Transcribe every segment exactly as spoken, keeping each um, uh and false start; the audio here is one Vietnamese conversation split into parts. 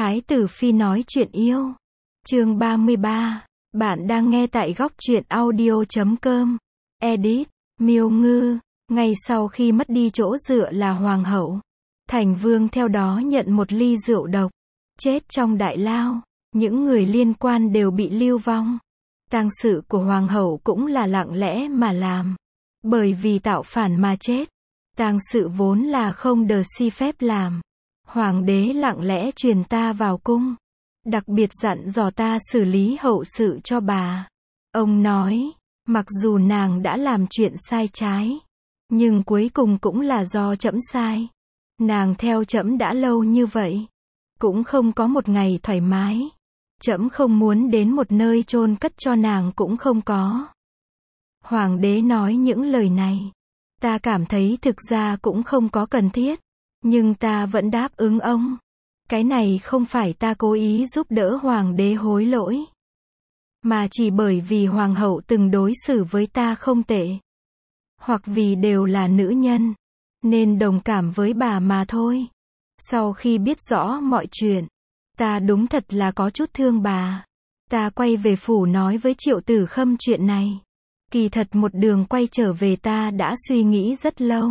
Thái tử phi nói chuyện yêu. Chương ba mươi ba. Bạn đang nghe tại góc truyện audio chấm com. Edit. Miêu Ngư. Ngay sau khi mất đi chỗ dựa là hoàng hậu, thành vương theo đó nhận một ly rượu độc, chết trong đại lao. Những người liên quan đều bị lưu vong. Tang sự của hoàng hậu cũng là lặng lẽ mà làm, bởi vì tạo phản mà chết. Tang sự vốn là không được si phép làm. Hoàng đế lặng lẽ truyền ta vào cung, đặc biệt dặn dò ta xử lý hậu sự cho bà. Ông nói, mặc dù nàng đã làm chuyện sai trái, nhưng cuối cùng cũng là do trẫm sai. Nàng theo trẫm đã lâu như vậy, cũng không có một ngày thoải mái. Trẫm không muốn đến một nơi chôn cất cho nàng cũng không có. Hoàng đế nói những lời này, ta cảm thấy thực ra cũng không có cần thiết, nhưng ta vẫn đáp ứng ông. Cái này không phải ta cố ý giúp đỡ hoàng đế hối lỗi, mà chỉ bởi vì hoàng hậu từng đối xử với ta không tệ, hoặc vì đều là nữ nhân, nên đồng cảm với bà mà thôi. Sau khi biết rõ mọi chuyện, ta đúng thật là có chút thương bà. Ta quay về phủ nói với Triệu Tử Khâm chuyện này. Kỳ thật một đường quay trở về ta đã suy nghĩ rất lâu.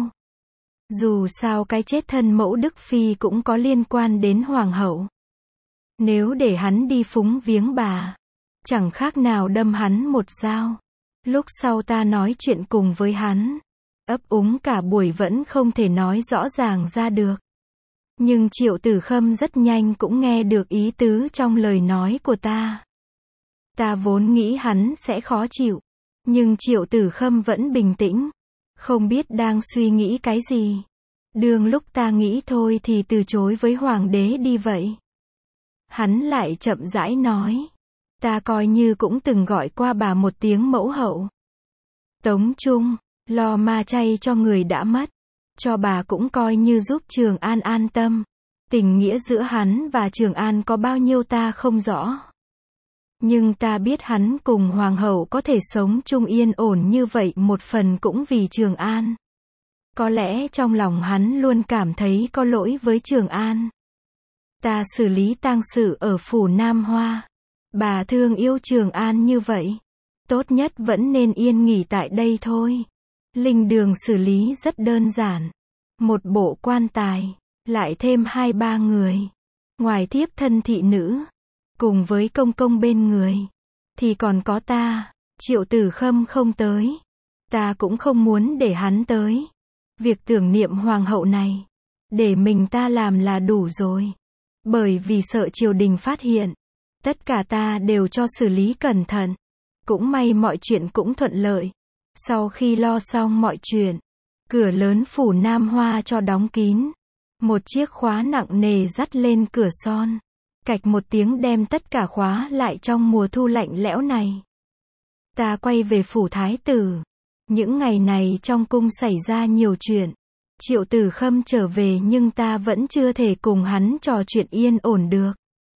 Dù sao cái chết thân mẫu Đức Phi cũng có liên quan đến hoàng hậu. Nếu để hắn đi phúng viếng bà, chẳng khác nào đâm hắn một dao. Lúc sau ta nói chuyện cùng với hắn, ấp úng cả buổi vẫn không thể nói rõ ràng ra được. Nhưng Triệu Tử Khâm rất nhanh cũng nghe được ý tứ trong lời nói của ta. Ta vốn nghĩ hắn sẽ khó chịu, nhưng Triệu Tử Khâm vẫn bình tĩnh, không biết đang suy nghĩ cái gì. Đương lúc ta nghĩ thôi thì từ chối với hoàng đế đi vậy. Hắn lại chậm rãi nói, ta coi như cũng từng gọi qua bà một tiếng mẫu hậu. Tống Trung, lo ma chay cho người đã mất, cho bà cũng coi như giúp Trường An an tâm. Tình nghĩa giữa hắn và Trường An có bao nhiêu ta không rõ. Nhưng ta biết hắn cùng hoàng hậu có thể sống chung yên ổn như vậy một phần cũng vì Trường An. Có lẽ trong lòng hắn luôn cảm thấy có lỗi với Trường An. Ta xử lý tang sự ở phủ Nam Hoa. Bà thương yêu Trường An như vậy, tốt nhất vẫn nên yên nghỉ tại đây thôi. Linh đường xử lý rất đơn giản. Một bộ quan tài, lại thêm hai ba người. Ngoài thiếp thân thị nữ, cùng với công công bên người, thì còn có ta. Triệu Tử Khâm không tới, ta cũng không muốn để hắn tới. Việc tưởng niệm hoàng hậu này, để mình ta làm là đủ rồi. Bởi vì sợ triều đình phát hiện, tất cả ta đều cho xử lý cẩn thận. Cũng may mọi chuyện cũng thuận lợi. Sau khi lo xong mọi chuyện, cửa lớn phủ Nam Hoa cho đóng kín. Một chiếc khóa nặng nề dắt lên cửa son. Cạch một tiếng đem tất cả khóa lại trong mùa thu lạnh lẽo này. Ta quay về phủ thái tử. Những ngày này trong cung xảy ra nhiều chuyện. Triệu Tử Khâm trở về nhưng ta vẫn chưa thể cùng hắn trò chuyện yên ổn được.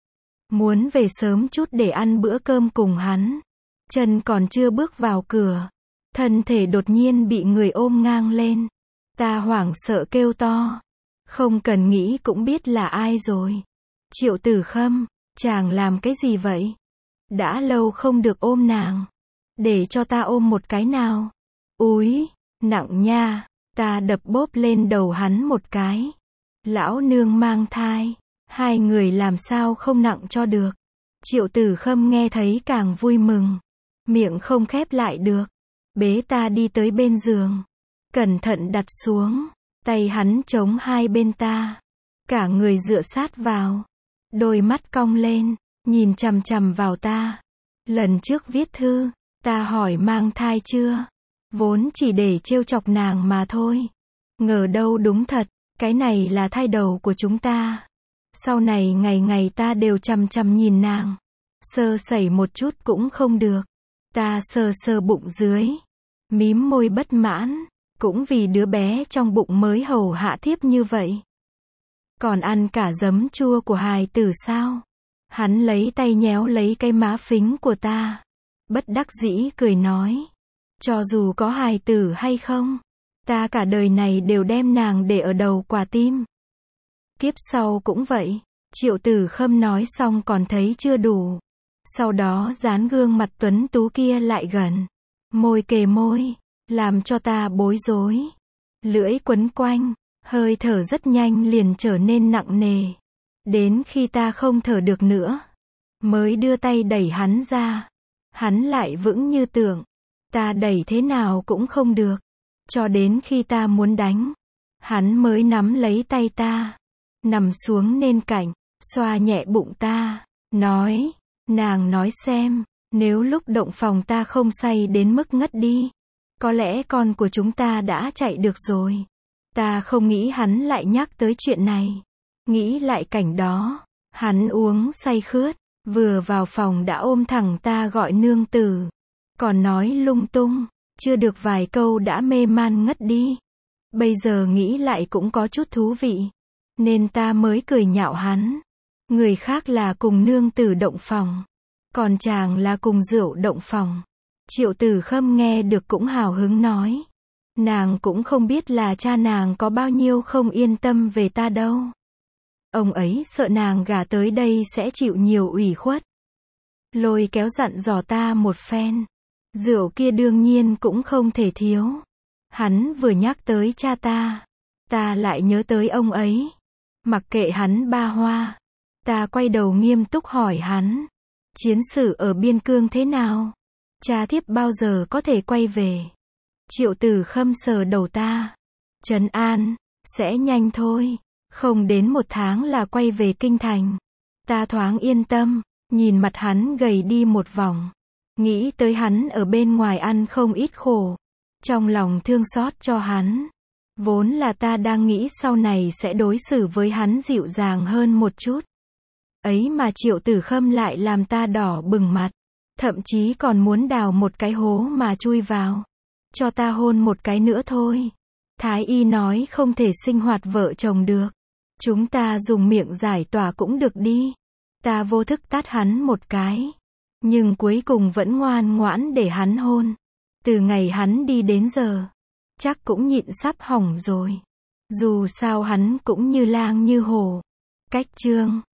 Muốn về sớm chút để ăn bữa cơm cùng hắn. Chân còn chưa bước vào cửa, thân thể đột nhiên bị người ôm ngang lên. Ta hoảng sợ kêu to. Không cần nghĩ cũng biết là ai rồi. Triệu Tử Khâm, chàng làm cái gì vậy? Đã lâu không được ôm nàng. Để cho ta ôm một cái nào. Úi, nặng nha. Ta đập bốp lên đầu hắn một cái. Lão nương mang thai, hai người làm sao không nặng cho được. Triệu Tử Khâm nghe thấy càng vui mừng. Miệng không khép lại được. Bế ta đi tới bên giường. Cẩn thận đặt xuống. Tay hắn chống hai bên ta. Cả người dựa sát vào. Đôi mắt cong lên, nhìn chằm chằm vào ta. Lần trước viết thư, ta hỏi mang thai chưa? Vốn chỉ để trêu chọc nàng mà thôi. Ngờ đâu đúng thật, cái này là thai đầu của chúng ta. Sau này ngày ngày ta đều chằm chằm nhìn nàng. Sơ sẩy một chút cũng không được. Ta sờ sờ bụng dưới, mím môi bất mãn, cũng vì đứa bé trong bụng mới hầu hạ thiếp như vậy. Còn ăn cả giấm chua của hài tử sao? Hắn lấy tay nhéo lấy cái má phính của ta. Bất đắc dĩ cười nói. Cho dù có hài tử hay không, ta cả đời này đều đem nàng để ở đầu quả tim. Kiếp sau cũng vậy. Triệu Tử Khâm nói xong còn thấy chưa đủ. Sau đó dán gương mặt tuấn tú kia lại gần. Môi kề môi, làm cho ta bối rối. Lưỡi quấn quanh, hơi thở rất nhanh liền trở nên nặng nề. Đến khi ta không thở được nữa, mới đưa tay đẩy hắn ra. Hắn lại vững như tượng. Ta đẩy thế nào cũng không được. Cho đến khi ta muốn đánh, hắn mới nắm lấy tay ta, nằm xuống bên cạnh, xoa nhẹ bụng ta, nói, nàng nói xem, nếu lúc động phòng ta không say đến mức ngất đi, có lẽ con của chúng ta đã chạy được rồi. Ta không nghĩ hắn lại nhắc tới chuyện này. Nghĩ lại cảnh đó, hắn uống say khướt, vừa vào phòng đã ôm thẳng ta gọi nương tử, còn nói lung tung, chưa được vài câu đã mê man ngất đi. Bây giờ nghĩ lại cũng có chút thú vị, nên ta mới cười nhạo hắn. Người khác là cùng nương tử động phòng, còn chàng là cùng rượu động phòng. Triệu Tử Khâm nghe được cũng hào hứng nói, nàng cũng không biết là cha nàng có bao nhiêu không yên tâm về ta đâu. Ông ấy sợ nàng gả tới đây sẽ chịu nhiều ủy khuất. Lôi kéo dặn dò ta một phen. Rượu kia đương nhiên cũng không thể thiếu. Hắn vừa nhắc tới cha ta, ta lại nhớ tới ông ấy. Mặc kệ hắn ba hoa, ta quay đầu nghiêm túc hỏi hắn, chiến sự ở biên cương thế nào? Cha thiếp bao giờ có thể quay về? Triệu Tử Khâm sờ đầu ta, trấn an, sẽ nhanh thôi, không đến một tháng là quay về kinh thành. Ta thoáng yên tâm, nhìn mặt hắn gầy đi một vòng, nghĩ tới hắn ở bên ngoài ăn không ít khổ, trong lòng thương xót cho hắn. Vốn là ta đang nghĩ sau này sẽ đối xử với hắn dịu dàng hơn một chút. Ấy mà Triệu Tử Khâm lại làm ta đỏ bừng mặt, thậm chí còn muốn đào một cái hố mà chui vào, cho ta hôn một cái nữa thôi. Thái y nói không thể sinh hoạt vợ chồng được, chúng ta dùng miệng giải tỏa cũng được đi. Ta vô thức tát hắn một cái, nhưng cuối cùng vẫn ngoan ngoãn để hắn hôn. Từ ngày hắn đi đến giờ, chắc cũng nhịn sắp hỏng rồi. Dù sao hắn cũng như lang như hổ. Cách chương